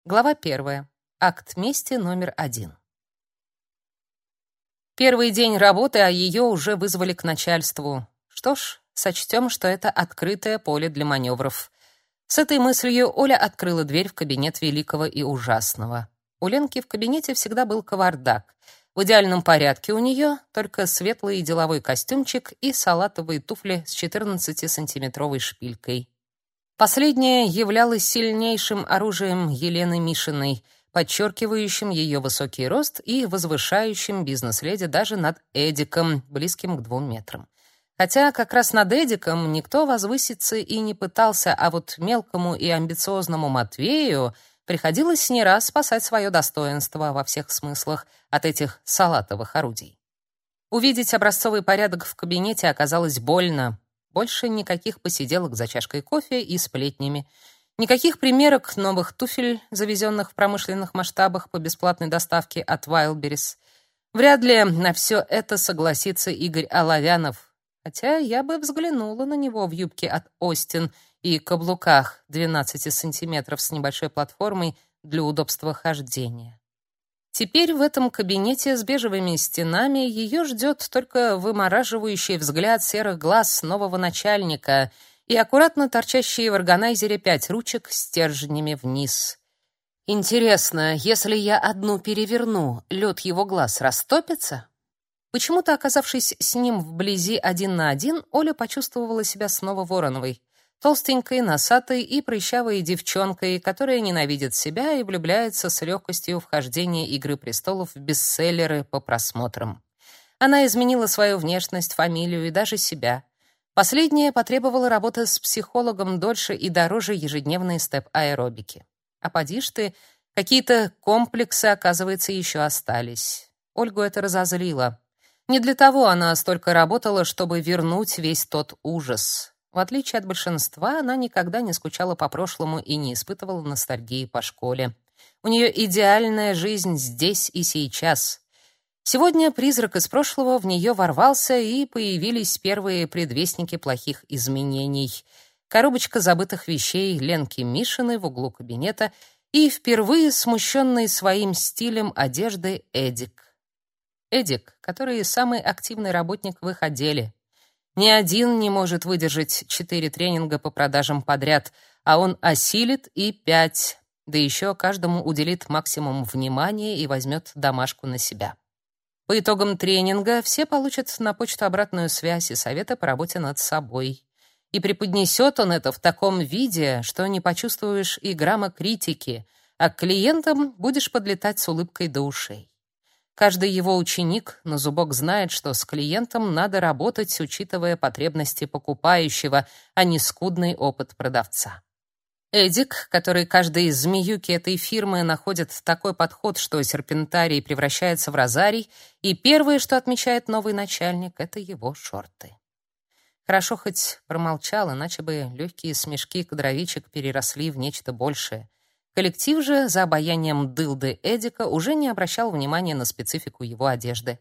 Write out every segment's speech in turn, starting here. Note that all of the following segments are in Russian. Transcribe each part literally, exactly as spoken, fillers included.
Глава первая. Акт мести номер один. Первый день работы, а ее уже вызвали к начальству. Что ж, сочтем, что это открытое поле для маневров. С этой мыслью Оля открыла дверь в кабинет великого и ужасного. У Ленки в кабинете всегда был кавардак. В идеальном порядке у нее только светлый деловой костюмчик и салатовые туфли с четырнадцатисантиметровой шпилькой. Последнее являлось сильнейшим оружием Елены Мишиной, подчеркивающим ее высокий рост и возвышающим бизнес-леди даже над Эдиком, близким к двум метрам. Хотя как раз над Эдиком никто возвыситься и не пытался, а вот мелкому и амбициозному Матвею приходилось не раз спасать свое достоинство во всех смыслах от этих салатовых орудий. Увидеть образцовый порядок в кабинете оказалось больно. Больше никаких посиделок за чашкой кофе и сплетнями. Никаких примерок новых туфель, завезенных в промышленных масштабах по бесплатной доставке от Wildberries. Вряд ли на все это согласится Игорь Оловянов. Хотя я бы взглянула на него в юбке от Остин и каблуках двенадцати сантиметров с небольшой платформой для удобства хождения. Теперь в этом кабинете с бежевыми стенами ее ждет только вымораживающий взгляд серых глаз нового начальника и аккуратно торчащие в органайзере пять ручек с стержнями вниз. Интересно, если я одну переверну, лед его глаз растопится? Почему-то, оказавшись с ним вблизи один на один, Оля почувствовала себя снова Вороновой. Толстенькой, носатой и прыщавой девчонкой, которая ненавидит себя и влюбляется с легкостью в хождение «Игры престолов» в бестселлеры по просмотрам. Она изменила свою внешность, фамилию и даже себя. Последняя потребовала работы с психологом дольше и дороже ежедневной степ-аэробики. А поди ж ты, какие-то комплексы, оказывается, еще остались. Ольгу это разозлило. Не для того она столько работала, чтобы вернуть весь тот ужас. В отличие от большинства, она никогда не скучала по прошлому и не испытывала ностальгии по школе. У нее идеальная жизнь здесь и сейчас. Сегодня призрак из прошлого в нее ворвался, и появились первые предвестники плохих изменений. Коробочка забытых вещей Ленки Мишиной в углу кабинета и впервые смущенный своим стилем одежды Эдик. Эдик, который самый активный работник в их отделе. Ни один не может выдержать четыре тренинга по продажам подряд, а он осилит и пять, да еще каждому уделит максимум внимания и возьмет домашку на себя. По итогам тренинга все получат на почту обратную связь и советы по работе над собой. И преподнесет он это в таком виде, что не почувствуешь и грамма критики, а к клиентам будешь подлетать с улыбкой до ушей. Каждый его ученик на зубок знает, что с клиентом надо работать, учитывая потребности покупающего, а не скудный опыт продавца. Эдик, который каждой из змеюки этой фирмы находит такой подход, что серпентарий превращается в розарий, и первое, что отмечает новый начальник, это его шорты. Хорошо хоть промолчал, иначе бы легкие смешки кадровичек переросли в нечто большее. Коллектив же за обаянием дылды Эдика уже не обращал внимания на специфику его одежды.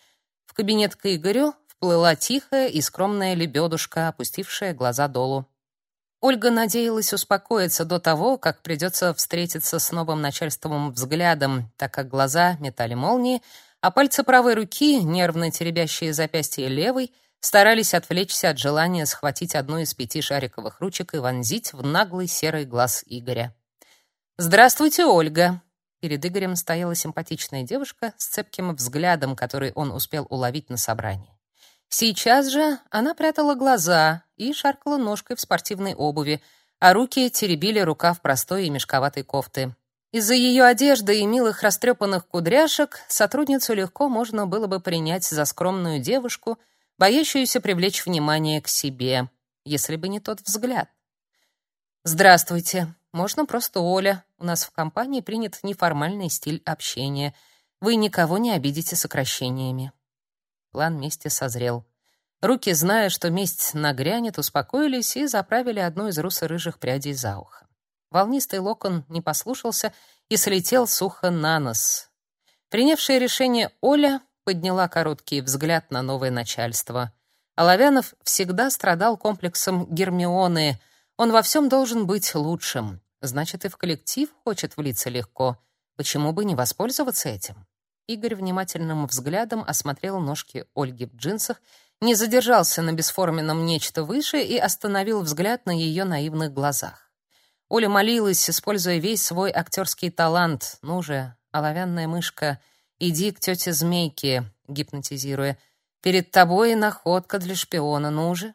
В кабинет к Игорю вплыла тихая и скромная лебедушка, опустившая глаза долу. Ольга надеялась успокоиться до того, как придется встретиться с новым начальством взглядом, так как глаза метали молнии, а пальцы правой руки, нервно теребящие запястье левой, старались отвлечься от желания схватить одну из пяти шариковых ручек и вонзить в наглый серый глаз Игоря. «Здравствуйте, Ольга!» Перед Игорем стояла симпатичная девушка с цепким взглядом, который он успел уловить на собрании. Сейчас же она прятала глаза и шаркала ножкой в спортивной обуви, а руки теребили рукав простой и мешковатой кофты. Из-за ее одежды и милых растрепанных кудряшек сотрудницу легко можно было бы принять за скромную девушку, боящуюся привлечь внимание к себе, если бы не тот взгляд. «Здравствуйте. Можно просто Оля. У нас в компании принят неформальный стиль общения. Вы никого не обидите сокращениями». План мести созрел. Руки, зная, что месть нагрянет, успокоились и заправили одну из русо-рыжих прядей за ухо. Волнистый локон не послушался и слетел сухо на нос. Принявшая решение Оля подняла короткий взгляд на новое начальство. Оловянов всегда страдал комплексом Гермионы. Он во всем должен быть лучшим. Значит, и в коллектив хочет влиться легко. Почему бы не воспользоваться этим? Игорь внимательным взглядом осмотрел ножки Ольги в джинсах, не задержался на бесформенном нечто выше и остановил взгляд на ее наивных глазах. Оля молилась, используя весь свой актерский талант. «Ну же, оловянная мышка, иди к тете Змейке», гипнотизируя. «Перед тобой находка для шпиона, ну же».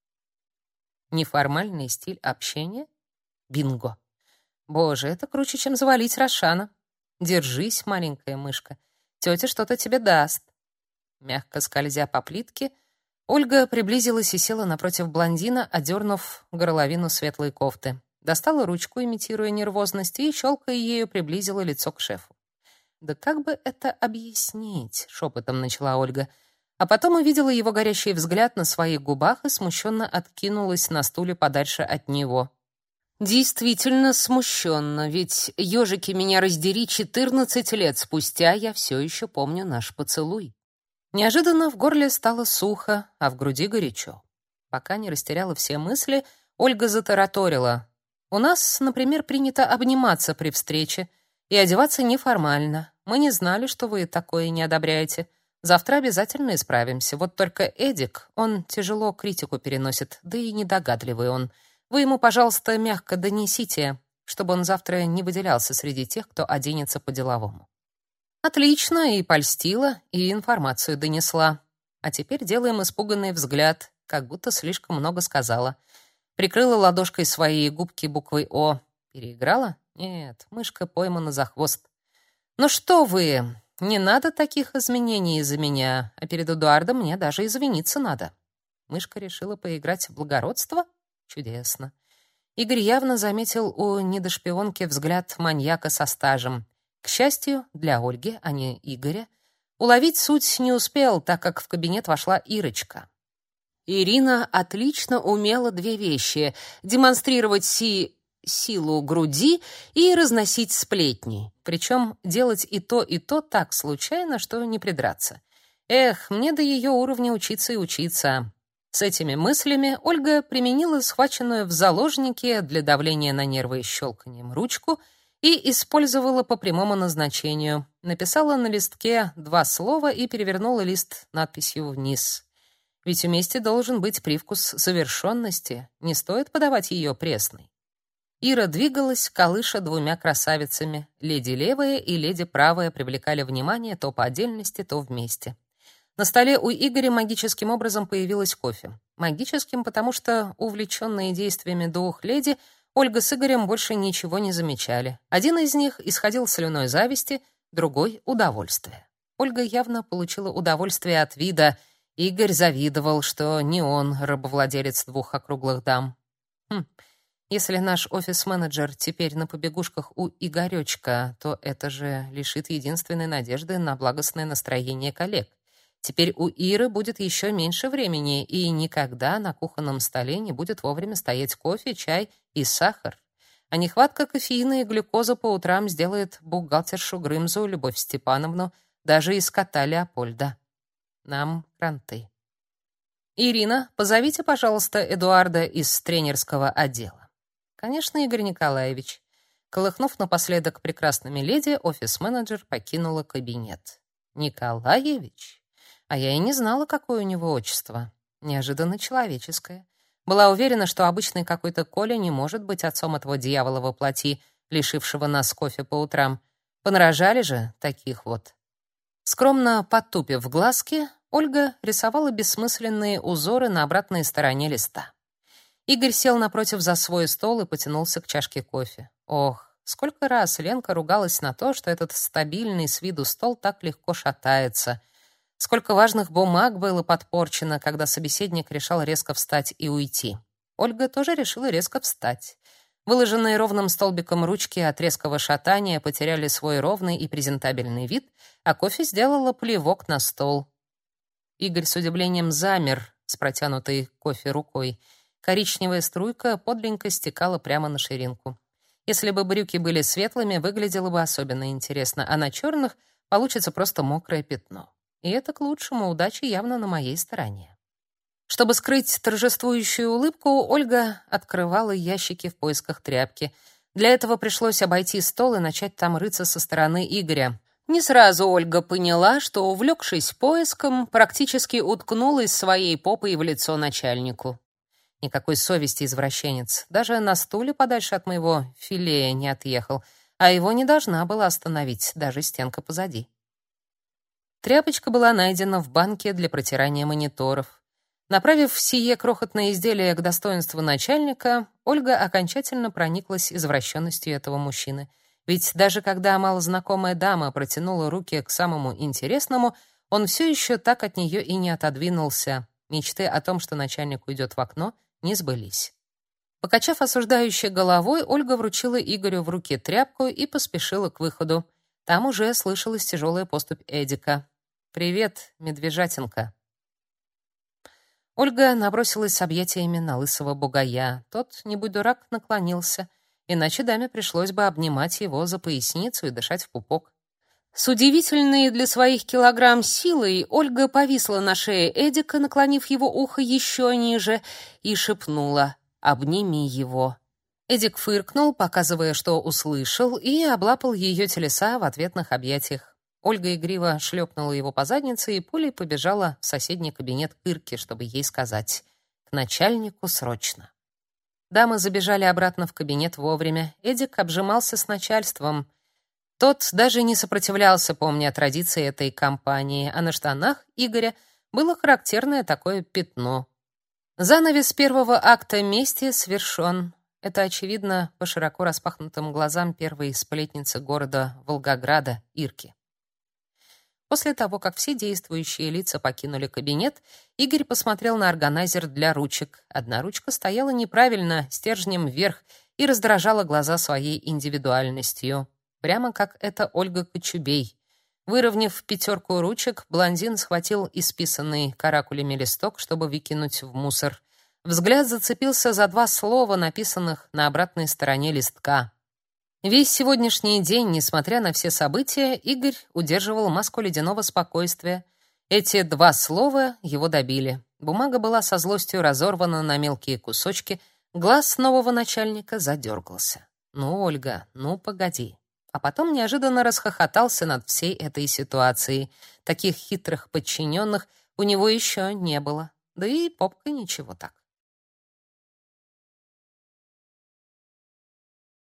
Неформальный стиль общения? Бинго. Боже, это круче, чем завалить Рошана. Держись, маленькая мышка. Тетя что-то тебе даст. Мягко скользя по плитке, Ольга приблизилась и села напротив блондина, одернув горловину светлой кофты. Достала ручку, имитируя нервозность, и, щелкая ею, приблизила лицо к шефу. «Да как бы это объяснить?» — шепотом начала Ольга. А потом увидела его горящий взгляд на своих губах и смущенно откинулась на стуле подальше от него. Действительно смущенно, ведь, ежики меня раздери, четырнадцать лет спустя я все еще помню наш поцелуй. Неожиданно в горле стало сухо, а в груди горячо. Пока не растеряла все мысли, Ольга затараторила. «У нас, например, принято обниматься при встрече и одеваться неформально. Мы не знали, что вы такое не одобряете. Завтра обязательно исправимся. Вот только Эдик, он тяжело критику переносит, да и недогадливый он. Вы ему, пожалуйста, мягко донесите, чтобы он завтра не выделялся среди тех, кто оденется по-деловому». Отлично, и польстила, и информацию донесла. А теперь делаем испуганный взгляд, как будто слишком много сказала. Прикрыла ладошкой свои губки буквой «О». Переиграла? Нет, мышка поймана за хвост. «Ну что вы, не надо таких изменений из-за меня, а перед Эдуардом мне даже извиниться надо». Мышка решила поиграть в благородство? Чудесно. Игорь явно заметил у недошпионки взгляд маньяка со стажем. К счастью, для Ольги, а не Игоря, уловить суть не успел, так как в кабинет вошла Ирочка. Ирина отлично умела две вещи: демонстрировать си... силу груди и разносить сплетни. Причем делать и то, и то так случайно, что не придраться. Эх, мне до ее уровня учиться и учиться. С этими мыслями Ольга применила схваченную в заложники для давления на нервы щелканием ручку и использовала по прямому назначению. Написала на листке два слова и перевернула лист надписью вниз. Ведь вместе должен быть привкус завершенности, не стоит подавать ее пресной. Ира двигалась, колыша двумя красавицами. Леди левая и леди правая привлекали внимание то по отдельности, то вместе. На столе у Игоря магическим образом появилось кофе. Магическим, потому что, увлеченные действиями двух леди, Ольга с Игорем больше ничего не замечали. Один из них исходил слюной зависти, другой — удовольствия. Ольга явно получила удовольствие от вида. Игорь завидовал, что не он рабовладелец двух округлых дам. Хм, если наш офис-менеджер теперь на побегушках у Игорёчка, то это же лишит единственной надежды на благостное настроение коллег. Теперь у Иры будет еще меньше времени, и никогда на кухонном столе не будет вовремя стоять кофе, чай и сахар. А нехватка кофеина и глюкозы по утрам сделает бухгалтершу Грымзу, Любовь Степановну, даже из кота Леопольда. Нам кранты. «Ирина, позовите, пожалуйста, Эдуарда из тренерского отдела». «Конечно, Игорь Николаевич». Колыхнув напоследок прекрасными леди, офис-менеджер покинула кабинет. «Николаевич?» А я и не знала, какое у него отчество. Неожиданно человеческое. Была уверена, что обычный какой-то Коля не может быть отцом этого дьявола во плоти, лишившего нас кофе по утрам. Понарожали же таких вот. Скромно потупив глазки, Ольга рисовала бессмысленные узоры на обратной стороне листа. Игорь сел напротив за свой стол и потянулся к чашке кофе. Ох, сколько раз Ленка ругалась на то, что этот стабильный с виду стол так легко шатается. Сколько важных бумаг было подпорчено, когда собеседник решал резко встать и уйти. Ольга тоже решила резко встать. Выложенные ровным столбиком ручки от резкого шатания потеряли свой ровный и презентабельный вид, а кофе сделала плевок на стол. Игорь с удивлением замер с протянутой кофе рукой. Коричневая струйка подленько стекала прямо на ширинку. Если бы брюки были светлыми, выглядело бы особенно интересно, а на черных получится просто мокрое пятно. И это к лучшему, удача явно на моей стороне. Чтобы скрыть торжествующую улыбку, Ольга открывала ящики в поисках тряпки. Для этого пришлось обойти стол и начать там рыться со стороны Игоря. Не сразу Ольга поняла, что, увлекшись поиском, практически уткнулась своей попой в лицо начальнику. Никакой совести, извращенец. Даже на стуле подальше от моего филея не отъехал, а его не должна была остановить даже стенка позади. Тряпочка была найдена в банке для протирания мониторов. Направив сие крохотное изделие к достоинству начальника, Ольга окончательно прониклась извращенностью этого мужчины. Ведь даже когда малознакомая дама протянула руки к самому интересному, он все еще так от нее и не отодвинулся. Мечты о том, что начальник уйдет в окно, не сбылись. Покачав осуждающей головой, Ольга вручила Игорю в руки тряпку и поспешила к выходу. Там уже слышалась тяжелая поступь Эдика. «Привет, медвежатинка». Ольга набросилась с объятиями на лысого бугая. Тот, не будь дурак, наклонился, иначе даме пришлось бы обнимать его за поясницу и дышать в пупок. С удивительной для своих килограмм силой Ольга повисла на шее Эдика, наклонив его ухо еще ниже, и шепнула: «Обними его». Эдик фыркнул, показывая, что услышал, и облапал ее телеса в ответных объятиях. Ольга игриво шлепнула его по заднице и пулей побежала в соседний кабинет к Ирке, чтобы ей сказать: «К начальнику срочно». Дамы забежали обратно в кабинет вовремя. Эдик обжимался с начальством. Тот даже не сопротивлялся, помня традиции этой компании, а на штанах Игоря было характерное такое пятно. Занавес первого акта мести свершен. Это очевидно по широко распахнутым глазам первой сплетницы города Волгограда Ирки. После того, как все действующие лица покинули кабинет, Игорь посмотрел на органайзер для ручек. Одна ручка стояла неправильно, стержнем вверх, и раздражала глаза своей индивидуальностью. Прямо как эта Ольга Кочубей. Выровняв пятерку ручек, блондин схватил исписанный каракулями листок, чтобы выкинуть в мусор. Взгляд зацепился за два слова, написанных на обратной стороне листка. Весь сегодняшний день, несмотря на все события, Игорь удерживал маску ледяного спокойствия. Эти два слова его добили. Бумага была со злостью разорвана на мелкие кусочки, глаз нового начальника задергался. «Ну, Ольга, ну погоди». А потом неожиданно расхохотался над всей этой ситуацией. Таких хитрых подчиненных у него еще не было. Да и попка ничего так.